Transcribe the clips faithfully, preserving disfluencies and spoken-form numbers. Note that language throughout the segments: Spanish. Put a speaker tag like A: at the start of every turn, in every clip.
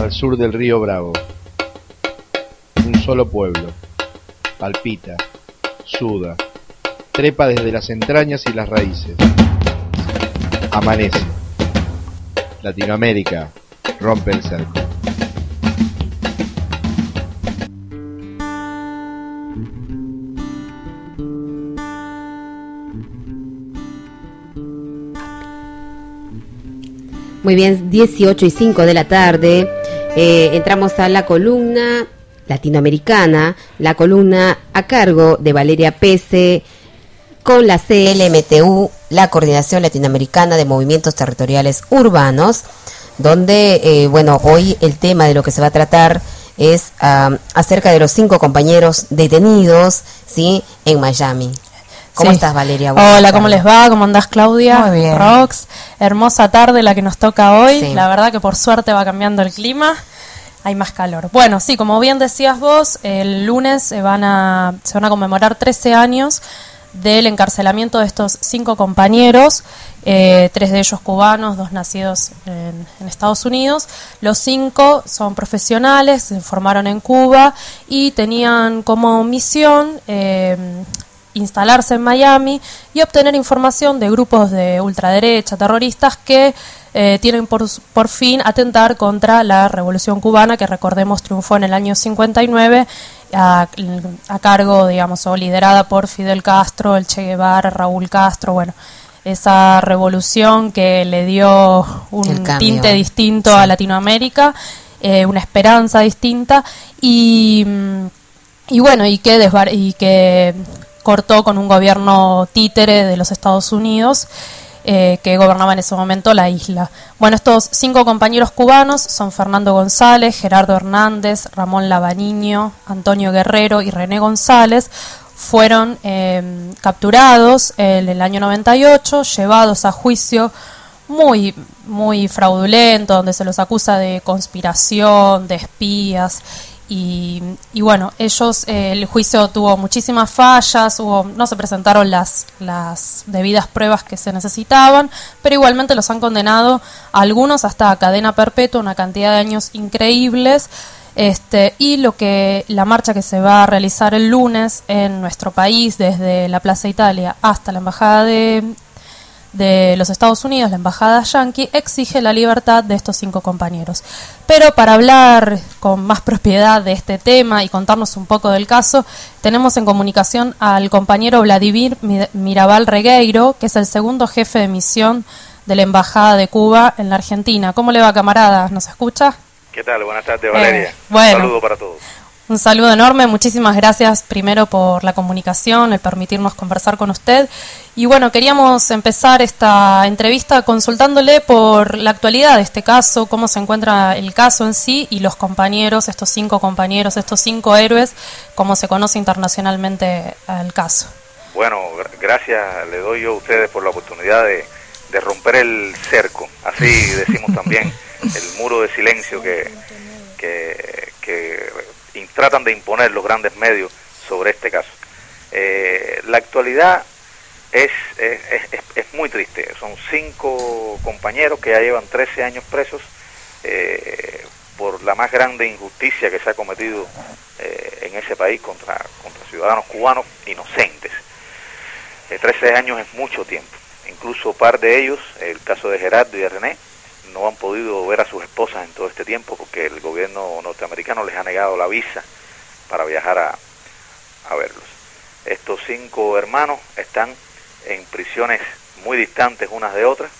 A: al sur del río Bravo. Un solo pueblo, palpita, suda, trepa desde las entrañas y las raíces. Amanece. Latinoamérica rompe el cerco.
B: Muy bien, dieciocho y cinco de la tarde, eh, entramos a la columna latinoamericana, la columna a cargo de Valeria Pese, con la C L M T U, la Coordinación Latinoamericana de Movimientos Territoriales Urbanos, donde, eh, bueno, hoy el tema de lo que se va a tratar es um, acerca de los cinco compañeros detenidos, ¿sí?, en Miami. ¿Cómo sí. estás, Valeria?
C: Buenas Hola, tardes. ¿Cómo les va? ¿Cómo andás, Claudia?
B: Muy bien.
C: Rox, hermosa tarde la que nos toca hoy.
B: Sí.
C: La verdad que por suerte va cambiando el clima. Hay más calor. Bueno, sí, como bien decías vos, el lunes se van a, se van a conmemorar trece años del encarcelamiento de estos cinco compañeros, eh, tres de ellos cubanos, dos nacidos en, en Estados Unidos. Los cinco son profesionales, se formaron en Cuba y tenían como misión eh, instalarse en Miami y obtener información de grupos de ultraderecha, terroristas que eh, tienen por, por fin atentar contra la Revolución Cubana, que recordemos triunfó en el año cincuenta y nueve a, a cargo, digamos, o liderada por Fidel Castro, el Che Guevara, Raúl Castro, bueno, esa revolución que le dio un tinte distinto sí. a Latinoamérica, eh, una esperanza distinta y, y bueno, y que, desbar- y que cortó con un gobierno títere de los Estados Unidos eh, que gobernaba en ese momento la isla. Bueno, estos cinco compañeros cubanos son Fernando González, Gerardo Hernández, Ramón Lavaniño, Antonio Guerrero y René González. Fueron eh, capturados en el año noventa y ocho, llevados a juicio muy, muy fraudulento, donde se los acusa de conspiración, de espías. Y, y bueno, ellos, eh, el juicio tuvo muchísimas fallas, hubo, no se presentaron las, las debidas pruebas que se necesitaban, pero igualmente los han condenado a algunos hasta cadena perpetua, una cantidad de años increíbles. Este, y lo que la marcha que se va a realizar el lunes en nuestro país, desde la Plaza Italia hasta la Embajada de de los Estados Unidos, la embajada yanqui, exige la libertad de estos cinco compañeros. Pero para hablar con más propiedad de este tema y contarnos un poco del caso, tenemos en comunicación al compañero Vladimir Mirabal Regueiro, que es el segundo jefe de misión de la Embajada de Cuba en la Argentina. ¿Cómo le va, camarada? ¿Nos escucha?
D: ¿Qué tal? Buenas tardes, Valeria.
C: Eh, bueno.
D: Un saludo para todos.
C: Un saludo enorme, muchísimas gracias primero por la comunicación, el permitirnos conversar con usted. Y bueno, queríamos empezar esta entrevista consultándole por la actualidad de este caso, cómo se encuentra el caso en sí y los compañeros, estos cinco compañeros, estos cinco héroes, cómo se conoce internacionalmente el caso.
D: Bueno, gracias le doy yo a ustedes por la oportunidad de, de romper el cerco, así decimos también, el muro de silencio que... que, que tratan de imponer los grandes medios sobre este caso. Eh, la actualidad es, es, es, es muy triste. Son cinco compañeros que ya llevan trece años presos eh, por la más grande injusticia que se ha cometido eh, en ese país contra, contra ciudadanos cubanos inocentes. Eh, trece años es mucho tiempo. Incluso par de ellos, el caso de Gerardo y de René, no han podido ver a sus esposas en todo este tiempo porque el gobierno norteamericano les ha negado la visa para viajar a, a verlos. Estos cinco hermanos están en prisiones muy distantes unas de otras,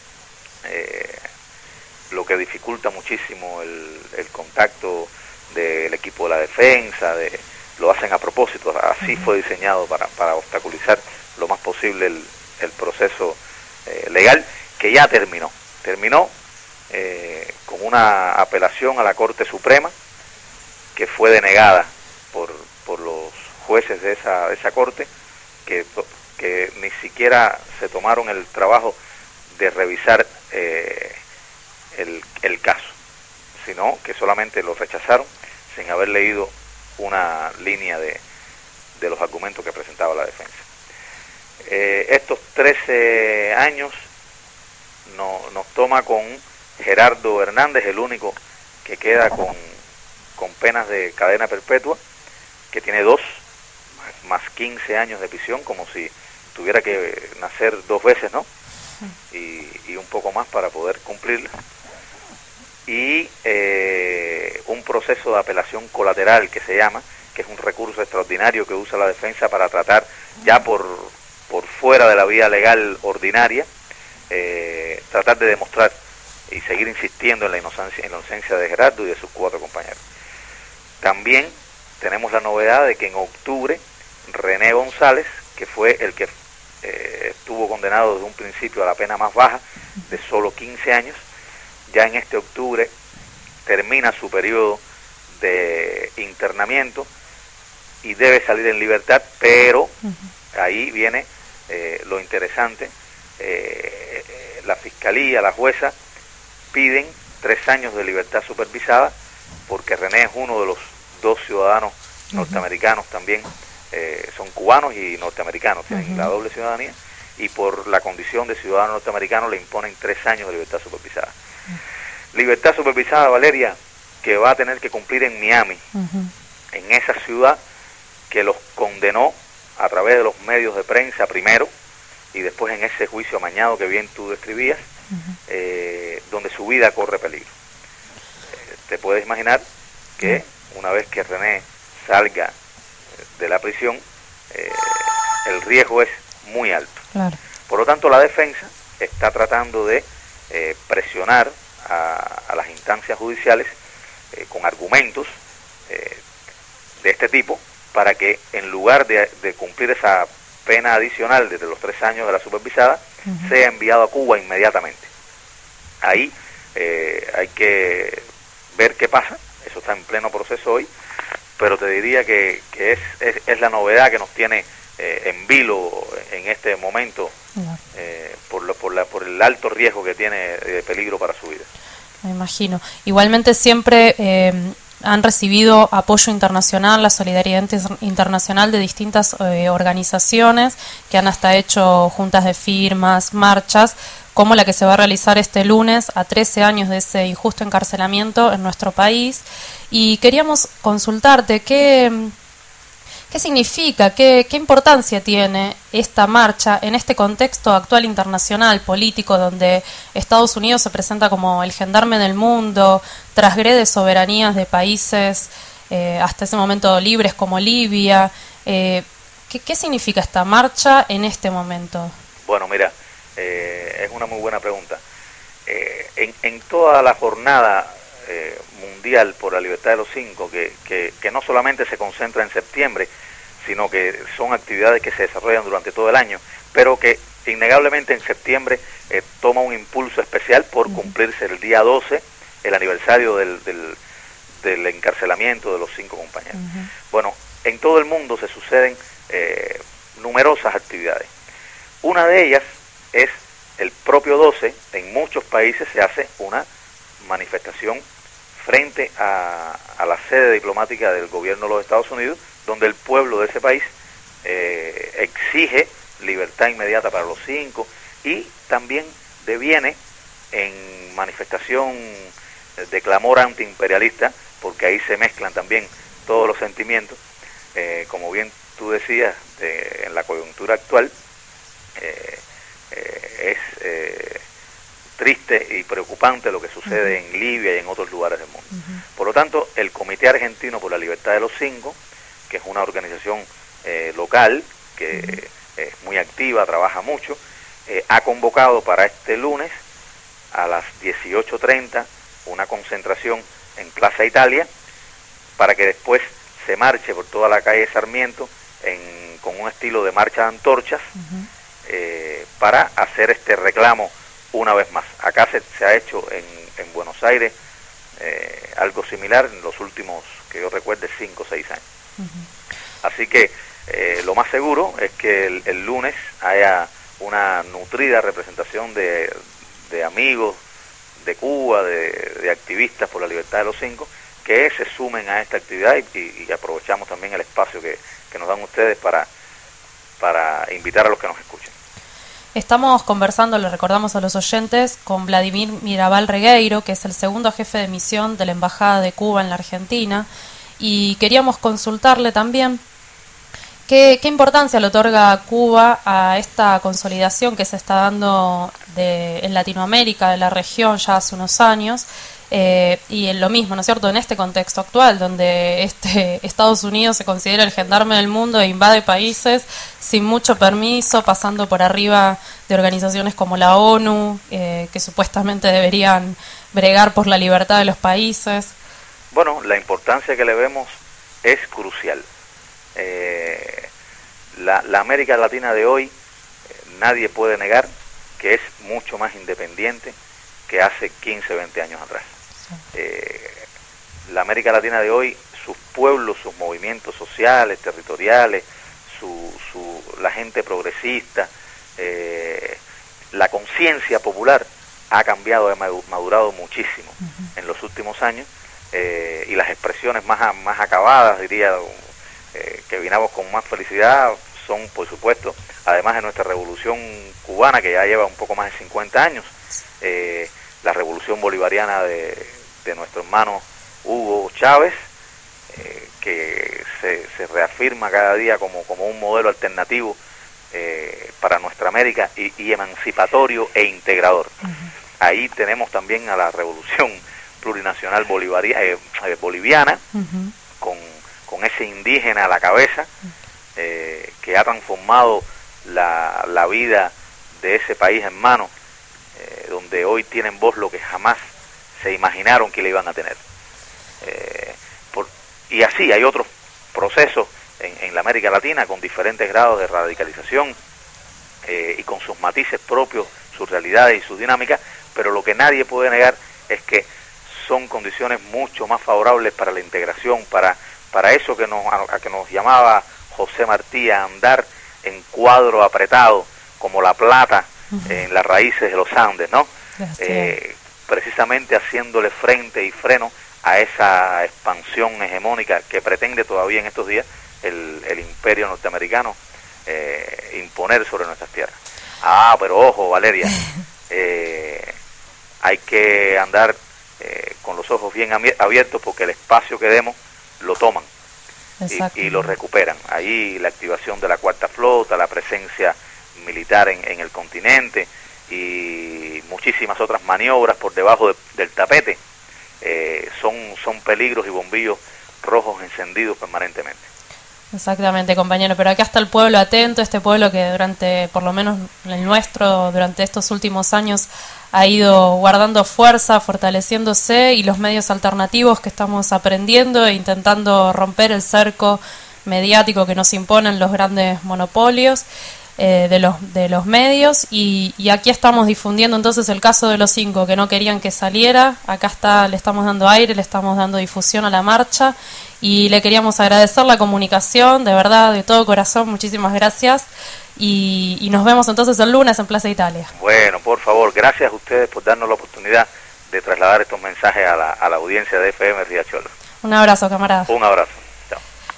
D: eh, lo que dificulta muchísimo el, el contacto del equipo de la defensa, de, lo hacen a propósito, así fue diseñado para, para obstaculizar lo más posible el, el proceso eh, legal, que ya terminó. Terminó Eh, con una apelación a la Corte Suprema que fue denegada por, por los jueces de esa, de esa Corte, que, que ni siquiera se tomaron el trabajo de revisar eh, el, el caso, sino que solamente lo rechazaron sin haber leído una línea de, de los argumentos que presentaba la defensa. Eh, estos trece años no, nos toma con Gerardo Hernández, el único que queda con, con penas de cadena perpetua, que tiene dos, más quince años de prisión, como si tuviera que nacer dos veces, ¿no? Y, y un poco más para poder cumplirla. Y eh, un proceso de apelación colateral que se llama, que es un recurso extraordinario que usa la defensa para tratar ya por, por fuera de la vía legal ordinaria, eh, tratar de demostrar y seguir insistiendo en la inocencia, en la inocencia de Gerardo y de sus cuatro compañeros. También tenemos la novedad de que en octubre René González, que fue el que eh, estuvo condenado desde un principio a la pena más baja de solo quince años, ya en este octubre termina su periodo de internamiento y debe salir en libertad, pero uh-huh. ahí viene eh, lo interesante, eh, la fiscalía, la jueza, piden tres años de libertad supervisada, porque René es uno de los dos ciudadanos uh-huh. norteamericanos también, eh, son cubanos y norteamericanos, tienen uh-huh. la doble ciudadanía, y por la condición de ciudadano norteamericano le imponen tres años de libertad supervisada. Uh-huh. Libertad supervisada, Valeria, que va a tener que cumplir en Miami, uh-huh. en esa ciudad que los condenó a través de los medios de prensa primero, y después en ese juicio amañado que bien tú describías, uh-huh. eh, donde su vida corre peligro. Eh, te puedes imaginar que uh-huh. una vez que René salga de la prisión, eh, el riesgo es muy alto.
C: Claro.
D: Por lo tanto, la defensa está tratando de eh, presionar a, a las instancias judiciales eh, con argumentos eh, de este tipo, para que en lugar de, de cumplir esa pena adicional desde los tres años de la supervisada, uh-huh. sea enviado a Cuba inmediatamente. Ahí eh, hay que ver qué pasa, eso está en pleno proceso hoy, pero te diría que, que es, es, es la novedad que nos tiene eh, en vilo en este momento, uh-huh. eh, por, lo, por, la, por el alto riesgo que tiene de peligro para su vida.
C: Me imagino. Igualmente siempre eh, han recibido apoyo internacional, la solidaridad internacional de distintas eh, organizaciones que han hasta hecho juntas de firmas, marchas, como la que se va a realizar este lunes a trece años de ese injusto encarcelamiento en nuestro país. Y queríamos consultarte qué, qué significa, qué, qué importancia tiene esta marcha en este contexto actual internacional, político, donde Estados Unidos se presenta como el gendarme del mundo, transgrede soberanías de países eh, hasta ese momento libres como Libia. Eh, ¿qué, ¿Qué significa esta marcha en este momento?
D: Bueno, mira, eh, es una muy buena pregunta. Eh, en, en toda la jornada eh, mundial por la libertad de los cinco, que, que, que no solamente se concentra en septiembre, sino que son actividades que se desarrollan durante todo el año, pero que innegablemente en septiembre eh, toma un impulso especial por uh-huh. cumplirse el día doce, el aniversario del, del, del encarcelamiento de los cinco compañeros. Uh-huh. Bueno, en todo el mundo se suceden eh, numerosas actividades. Una de ellas es el propio doce, en muchos países se hace una manifestación frente a, a la sede diplomática del gobierno de los Estados Unidos, donde el pueblo de ese país eh, exige libertad inmediata para los cinco, y también deviene en manifestación de clamor antiimperialista, porque ahí se mezclan también todos los sentimientos, eh, como bien tú decías, de, en la coyuntura actual, eh, eh, es eh, triste y preocupante lo que sucede uh-huh. en Libia y en otros lugares del mundo. Uh-huh. Por lo tanto, el Comité Argentino por la Libertad de los Cinco, que es una organización eh, local, que uh-huh. es muy activa, trabaja mucho, eh, ha convocado para este lunes a las dieciocho treinta una concentración en Plaza Italia, para que después se marche por toda la calle Sarmiento en, con un estilo de marcha de antorchas, uh-huh. eh, para hacer este reclamo una vez más. Acá se, se ha hecho en, en Buenos Aires eh, algo similar en los últimos, que yo recuerde, cinco o seis años. Uh-huh. Así que eh, lo más seguro es que el, el lunes haya una nutrida representación de, de amigos de Cuba, de, de activistas por la libertad de los cinco, que se sumen a esta actividad, y, y, y aprovechamos también el espacio que, que nos dan ustedes para, para invitar a los que nos escuchen.
C: Estamos conversando, le recordamos a los oyentes, con Vladimir Mirabal Regueiro, que es el segundo jefe de misión de la Embajada de Cuba en la Argentina, y queríamos consultarle también qué, qué importancia le otorga Cuba a esta consolidación que se está dando de, en Latinoamérica, de la región, ya hace unos años, eh, y en lo mismo, ¿no es cierto?, en este contexto actual, donde este Estados Unidos se considera el gendarme del mundo e invade países sin mucho permiso, pasando por arriba de organizaciones como la ONU, eh, que supuestamente deberían bregar por la libertad de los países.
D: Bueno, la importancia que le vemos es crucial. Eh, la, la América Latina de hoy, eh, nadie puede negar que es mucho más independiente que hace quince, veinte años atrás. Eh, la América Latina de hoy, sus pueblos, sus movimientos sociales, territoriales, su, su, la gente progresista, eh, la conciencia popular ha cambiado, ha madurado muchísimo uh-huh. en los últimos años, eh, y las expresiones más, más acabadas, diría, eh, que vinamos con más felicidad, son, por supuesto, además de nuestra revolución cubana, que ya lleva un poco más de cincuenta años, eh, la revolución bolivariana de, de nuestro hermano Hugo Chávez, eh, que se, se reafirma cada día como, como un modelo alternativo eh, para nuestra América y, y emancipatorio e integrador. Uh-huh. Ahí tenemos también a la revolución plurinacional bolivaria, eh, eh, boliviana, uh-huh. con, con ese indígena a la cabeza, eh, que ha transformado la, la vida de ese país hermano, eh, donde hoy tienen voz lo que jamás se imaginaron que le iban a tener. Eh, por, y así hay otros procesos en, en la América Latina con diferentes grados de radicalización eh, y con sus matices propios, sus realidades y sus dinámicas, pero lo que nadie puede negar es que son condiciones mucho más favorables para la integración, para, para eso que nos, a, a que nos llamaba José Martí, a andar en cuadro apretado, como la plata uh-huh. en las raíces de los Andes, ¿no? Eh, precisamente haciéndole frente y freno a esa expansión hegemónica que pretende todavía en estos días el, el imperio norteamericano eh, imponer sobre nuestras tierras. Ah, pero ojo, Valeria, eh, hay que andar eh, con los ojos bien abiertos, porque el espacio que demos lo toman y, y lo recuperan. Ahí la activación de la cuarta flota, la presencia militar en, en el continente y muchísimas otras maniobras por debajo de, del tapete, eh, son, son peligros y bombillos rojos encendidos permanentemente.
C: Exactamente, compañero, pero acá está el pueblo atento, este pueblo que durante, por lo menos el nuestro, durante estos últimos años ha ido guardando fuerza, fortaleciéndose, y los medios alternativos que estamos aprendiendo e intentando romper el cerco mediático que nos imponen los grandes monopolios eh, de los de los medios, y, y aquí estamos difundiendo entonces el caso de los cinco que no querían que saliera. Acá está, le estamos dando aire, le estamos dando difusión a la marcha, y le queríamos agradecer la comunicación, de verdad, de todo corazón, muchísimas gracias, y, y nos vemos entonces el lunes en Plaza Italia.
D: Bueno, por favor, gracias a ustedes por darnos la oportunidad de trasladar estos mensajes a la, a la audiencia de F M Riachuelo.
C: Un abrazo, camarada.
D: Un abrazo. Chao.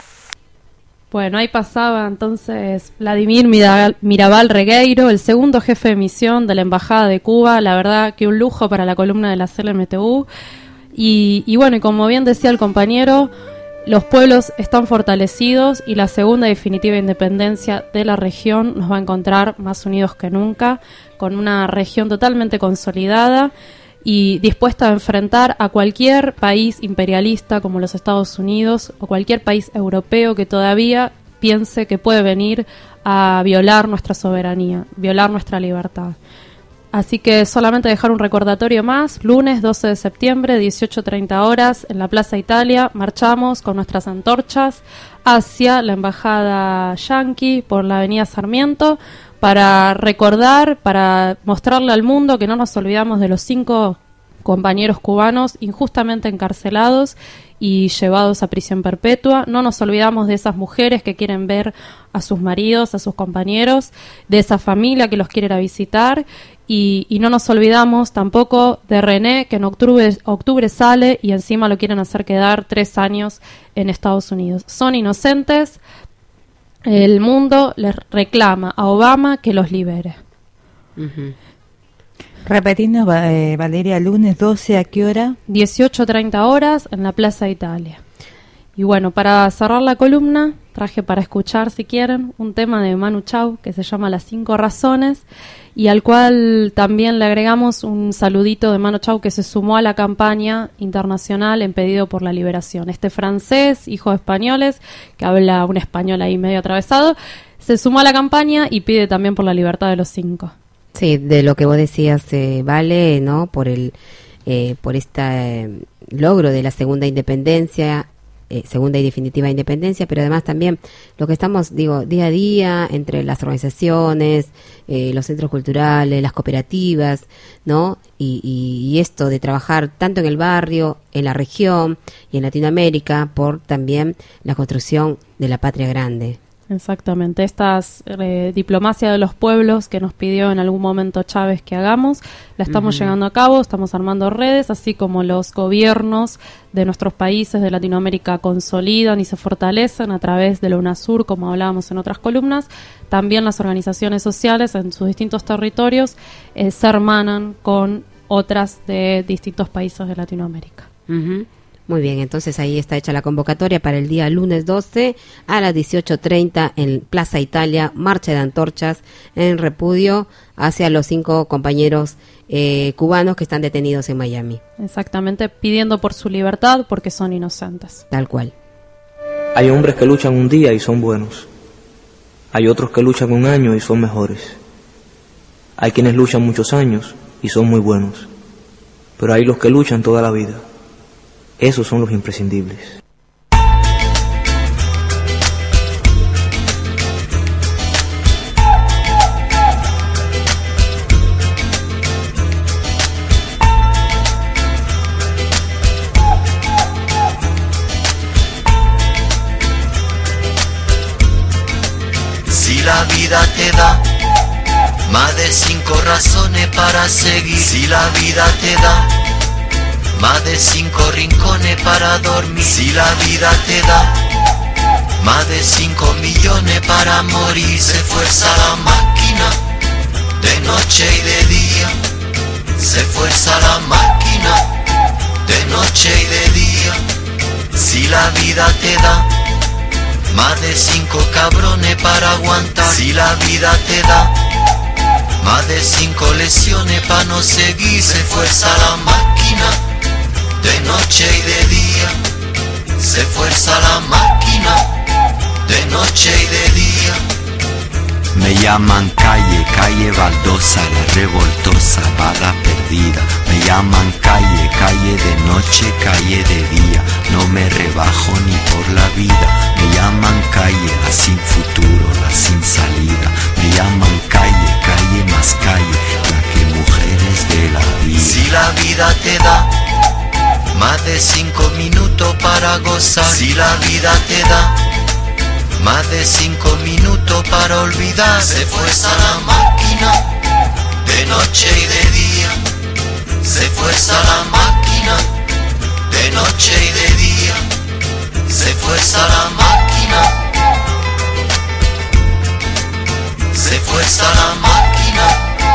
C: Bueno, ahí pasaba entonces Vladimir Mirabal, Mirabal Regueiro, el segundo jefe de misión de la Embajada de Cuba. La verdad que un lujo para la columna de la C L M T U. Y, y bueno, y como bien decía el compañero, los pueblos están fortalecidos y la segunda y definitiva independencia de la región nos va a encontrar más unidos que nunca, con una región totalmente consolidada y dispuesta a enfrentar a cualquier país imperialista como los Estados Unidos o cualquier país europeo que todavía piense que puede venir a violar nuestra soberanía, violar nuestra libertad. Así que solamente dejar un recordatorio más: lunes doce de septiembre, dieciocho treinta horas, en la Plaza Italia, marchamos con nuestras antorchas hacia la Embajada Yanqui por la Avenida Sarmiento, para recordar, para mostrarle al mundo que no nos olvidamos de los cinco compañeros cubanos injustamente encarcelados y llevados a prisión perpetua. No nos olvidamos de esas mujeres que quieren ver a sus maridos, a sus compañeros, de esa familia que los quiere ir a visitar, y, y no nos olvidamos tampoco de René, que en octubre, octubre sale y encima lo quieren hacer quedar tres años en Estados Unidos. Son inocentes, el mundo les reclama a Obama que los libere.
B: Uh-huh.
E: Repetirnos, eh, Valeria, lunes doce, ¿a qué hora?
C: dieciocho treinta horas en la Plaza Italia. Y bueno, para cerrar la columna, traje para escuchar, si quieren, un tema de Manu Chao que se llama Las Cinco Razones, y al cual también le agregamos un saludito de Manu Chao, que se sumó a la campaña internacional en pedido por la liberación. Este francés, hijo de españoles, que habla un español ahí medio atravesado, se sumó a la campaña y pide también por la libertad de los cinco.
B: Sí, de lo que vos decías, eh, Vale, ¿no? Por el, eh, por este eh, logro de la segunda independencia, eh, segunda y definitiva independencia, pero además también lo que estamos, digo, día a día entre las organizaciones, eh, los centros culturales, las cooperativas, ¿no? Y, y, y esto de trabajar tanto en el barrio, en la región y en Latinoamérica por también la construcción de la patria grande.
C: Exactamente, esta eh, diplomacia de los pueblos que nos pidió en algún momento Chávez que hagamos, la estamos uh-huh. llevando a cabo, estamos armando redes, así como los gobiernos de nuestros países de Latinoamérica consolidan y se fortalecen a través de la UNASUR, como hablábamos en otras columnas. También las organizaciones sociales en sus distintos territorios eh, se hermanan con otras de distintos países de Latinoamérica.
B: Uh-huh. Muy bien, entonces ahí está hecha la convocatoria para el día lunes doce a las dieciocho treinta en Plaza Italia, marcha de antorchas en repudio hacia los cinco compañeros eh, cubanos que están detenidos en Miami.
C: Exactamente, pidiendo por su libertad porque son inocentes.
B: Tal cual.
F: Hay hombres que luchan un día y son buenos. Hay otros que luchan un año y son mejores. Hay quienes luchan muchos años y son muy buenos. Pero hay los que luchan toda la vida. Esos son los imprescindibles.
G: Si la vida te da más de cinco razones para seguir, si la vida te da más de cinco rincones para dormir, si la vida te da más de cinco millones para morir, se fuerza la máquina de noche y de día, se fuerza la máquina de noche y de día. Si la vida te da más de cinco cabrones para aguantar, si la vida te da más de cinco lesiones para no seguir, se fuerza la máquina de noche y de día, se fuerza la máquina de noche y de día.
H: Me llaman calle, calle baldosa, la revoltosa, bala perdida. Me llaman calle, calle de noche, calle de día. No me rebajo ni por la vida. Me llaman calle, la sin futuro, la sin salida. Me llaman calle, calle más calle, la que mujeres de la vida.
G: Si la vida te da más de cinco minutos para gozar, si la vida te da más de cinco minutos para olvidar, se fuerza la máquina de noche y de día, se fuerza la máquina de noche y de día, se fuerza la máquina, se fuerza la máquina.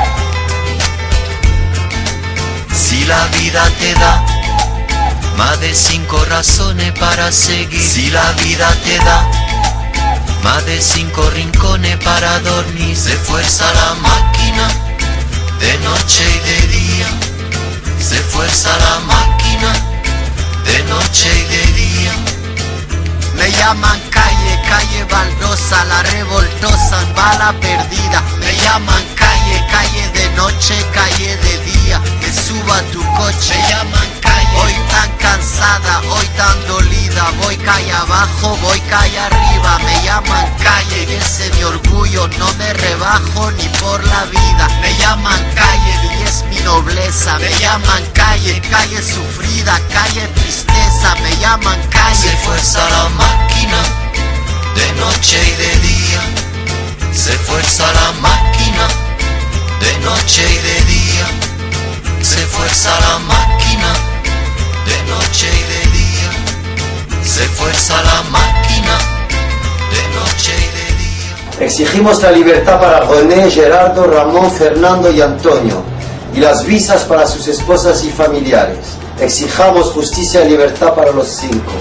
G: Si la vida te da más de cinco razones para seguir, si la vida te da más de cinco rincones para dormir, se fuerza la máquina de noche y de día, se fuerza la máquina de noche y de día. Me llaman calle, calle baldosa, la revoltosa, bala perdida. Me llaman calle, calle de noche, calle de día. Me suba a tu coche, me llaman calle. Hoy tan cansada, hoy tan dolida. Voy calle abajo, voy calle arriba. Me llaman calle y ese es mi orgullo. No me rebajo ni por la vida. Me llaman calle y es mi nobleza. Me llaman calle, calle sufrida, calle tristeza. Me llaman calle. Se fuerza la máquina de noche y de día, se fuerza la máquina de noche y de día, se fuerza la máquina de noche y de día, se fuerza la máquina de noche y de día.
I: Exigimos la libertad para René, Gerardo, Ramón, Fernando y Antonio, y las visas para sus esposas y familiares. Exijamos justicia y libertad para los cinco.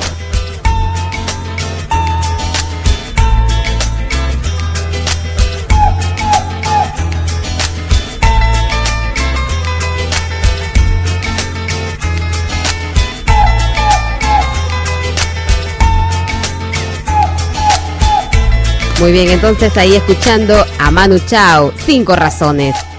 B: Muy bien, entonces ahí escuchando a Manu Chao, Cinco Razones.